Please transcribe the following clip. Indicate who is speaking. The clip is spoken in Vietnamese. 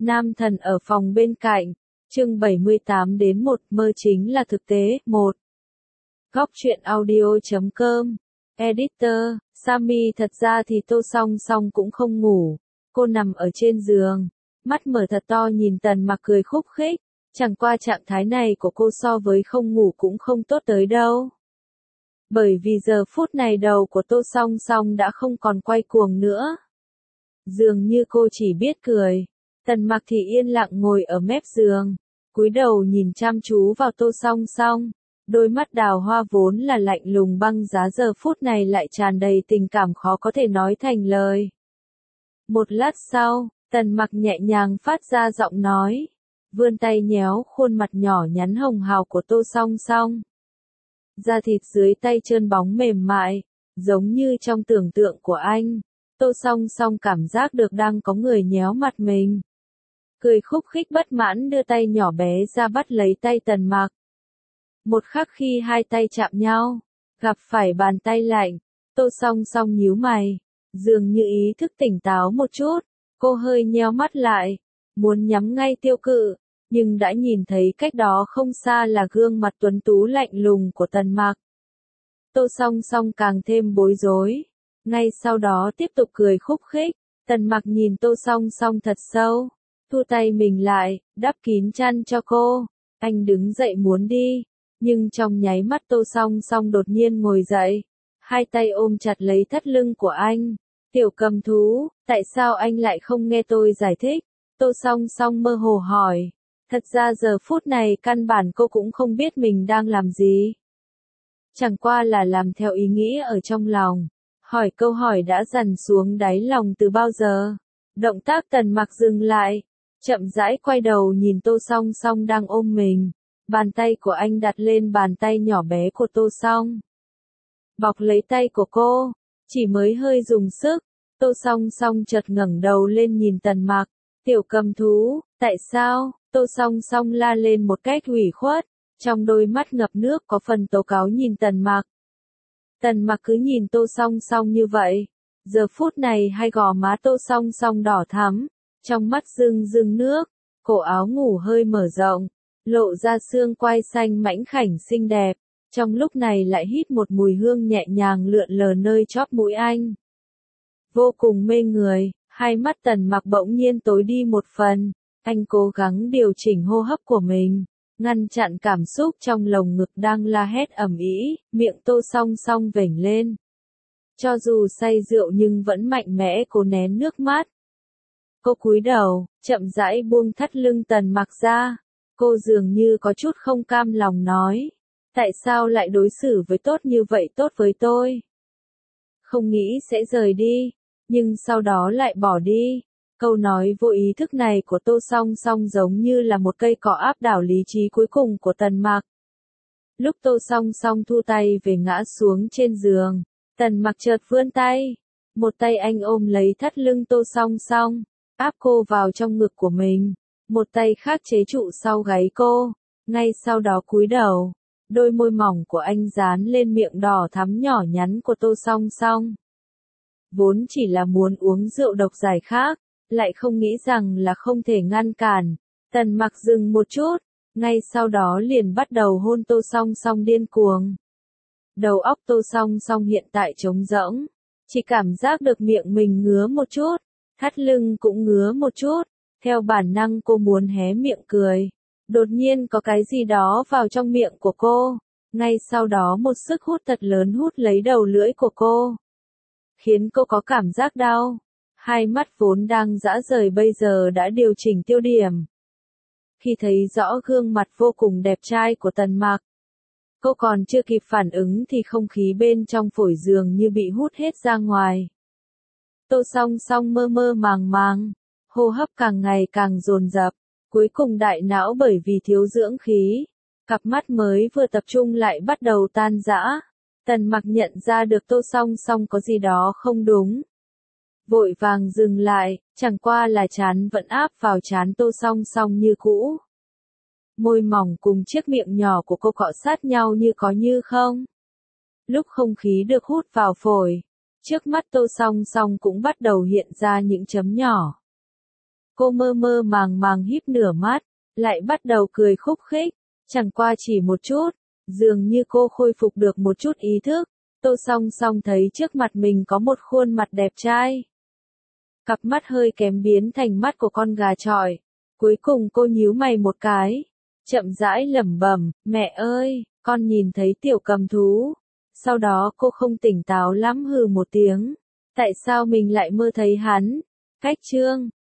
Speaker 1: Nam thần ở phòng bên cạnh, chương 78 đến 1 mơ chính là thực tế, 1. Góc truyện audio.com, Editor, Sammy thật ra thì Tô Song Song cũng không ngủ, cô nằm ở trên giường, mắt mở thật to nhìn Tần Mặc cười khúc khích, chẳng qua trạng thái này của cô so với không ngủ cũng không tốt tới đâu. Bởi vì giờ phút này đầu của Tô Song Song đã không còn quay cuồng nữa. Dường như cô chỉ biết cười. Tần Mặc thì yên lặng ngồi ở mép giường, cúi đầu nhìn chăm chú vào Tô Song Song, đôi mắt đào hoa vốn là lạnh lùng băng giá giờ phút này lại tràn đầy tình cảm khó có thể nói thành lời. Một lát sau, Tần Mặc nhẹ nhàng phát ra giọng nói, vươn tay nhéo khuôn mặt nhỏ nhắn hồng hào của Tô Song Song. Da thịt dưới tay trơn bóng mềm mại, giống như trong tưởng tượng của anh. Tô Song Song cảm giác được đang có người nhéo mặt mình. Cười khúc khích bất mãn đưa tay nhỏ bé ra bắt lấy tay Tần Mặc. Một khắc khi hai tay chạm nhau, gặp phải bàn tay lạnh, Tô Song Song nhíu mày, dường như ý thức tỉnh táo một chút, cô hơi nheo mắt lại, muốn nhắm ngay tiêu cự, nhưng đã nhìn thấy cách đó không xa là gương mặt tuấn tú lạnh lùng của Tần Mặc. Tô Song Song càng thêm bối rối, ngay sau đó tiếp tục cười khúc khích, Tần Mặc nhìn Tô Song Song thật sâu, thu tay mình lại, đắp kín chăn cho cô, anh đứng dậy muốn đi, nhưng trong nháy mắt Tô Song Song đột nhiên ngồi dậy, hai tay ôm chặt lấy thắt lưng của anh, tiểu cầm thú, tại sao anh lại không nghe tôi giải thích, Tô Song Song mơ hồ hỏi, thật ra giờ phút này căn bản cô cũng không biết mình đang làm gì. Chẳng qua là làm theo ý nghĩ ở trong lòng, hỏi câu hỏi đã dằn xuống đáy lòng từ bao giờ. Động tác Tần Mặc dừng lại, chậm rãi quay đầu nhìn Tô Song Song đang ôm mình, bàn tay của anh đặt lên bàn tay nhỏ bé của Tô Song. Bọc lấy tay của cô, chỉ mới hơi dùng sức, Tô Song Song chợt ngẩng đầu lên nhìn Tần Mặc, tiểu cầm thú, tại sao, Tô Song Song la lên một cách ủy khuất, trong đôi mắt ngập nước có phần tố cáo nhìn Tần Mặc. Tần Mặc cứ nhìn Tô Song Song như vậy, giờ phút này hai gò má Tô Song Song đỏ thắm, trong mắt rưng rưng nước, cổ áo ngủ hơi mở rộng, lộ ra xương quai xanh mảnh khảnh xinh đẹp, trong lúc này lại hít một mùi hương nhẹ nhàng lượn lờ nơi chóp mũi anh. Vô cùng mê người, hai mắt Tần Mặc bỗng nhiên tối đi một phần, anh cố gắng điều chỉnh hô hấp của mình, ngăn chặn cảm xúc trong lồng ngực đang la hét ầm ĩ, miệng Tô Song Song vểnh lên. Cho dù say rượu nhưng vẫn mạnh mẽ cố nén nước mắt. Cô cúi đầu, chậm rãi buông thắt lưng Tần Mặc ra, cô dường như có chút không cam lòng nói, tại sao lại đối xử với tốt như vậy tốt với tôi? Không nghĩ sẽ rời đi, nhưng sau đó lại bỏ đi. Câu nói vô ý thức này của Tô Song Song giống như là một cây cỏ áp đảo lý trí cuối cùng của Tần Mặc. Lúc Tô Song Song thu tay về ngã xuống trên giường, Tần Mặc chợt vươn tay, một tay anh ôm lấy thắt lưng Tô Song Song, áp cô vào trong ngực của mình, một tay khác chế trụ sau gáy cô, ngay sau đó cúi đầu, đôi môi mỏng của anh dán lên miệng đỏ thắm nhỏ nhắn của Tô Song Song. Vốn chỉ là muốn uống rượu độc giải khát, lại không nghĩ rằng là không thể ngăn cản. Tần Mặc dừng một chút, ngay sau đó liền bắt đầu hôn Tô Song Song điên cuồng. Đầu óc Tô Song Song hiện tại trống rỗng, chỉ cảm giác được miệng mình ngứa một chút, thắt lưng cũng ngứa một chút, theo bản năng cô muốn hé miệng cười. Đột nhiên có cái gì đó vào trong miệng của cô, ngay sau đó một sức hút thật lớn hút lấy đầu lưỡi của cô, khiến cô có cảm giác đau. Hai mắt vốn đang dã rời bây giờ đã điều chỉnh tiêu điểm. Khi thấy rõ gương mặt vô cùng đẹp trai của Tần Mặc, cô còn chưa kịp phản ứng thì không khí bên trong phổi giường như bị hút hết ra ngoài. Tô Song Song mơ mơ màng màng, hô hấp càng ngày càng dồn dập, cuối cùng đại não bởi vì thiếu dưỡng khí, cặp mắt mới vừa tập trung lại bắt đầu tan rã. Tần Mặc nhận ra được Tô Song Song có gì đó không đúng. Vội vàng dừng lại, chẳng qua là trán vẫn áp vào trán Tô Song Song như cũ. Môi mỏng cùng chiếc miệng nhỏ của cô cọ sát nhau như có như không. Lúc không khí được hút vào phổi, trước mắt Tô Song Song cũng bắt đầu hiện ra những chấm nhỏ. Cô mơ mơ màng màng híp nửa mắt, lại bắt đầu cười khúc khích, chẳng qua chỉ một chút, dường như cô khôi phục được một chút ý thức. Tô Song Song thấy trước mặt mình có một khuôn mặt đẹp trai. Cặp mắt hơi kém biến thành mắt của con gà chọi. Cuối cùng cô nhíu mày một cái, chậm rãi lẩm bẩm, mẹ ơi, con nhìn thấy tiểu cầm thú. Sau đó cô không tỉnh táo lắm hừ một tiếng. Tại sao mình lại mơ thấy hắn? Cách chương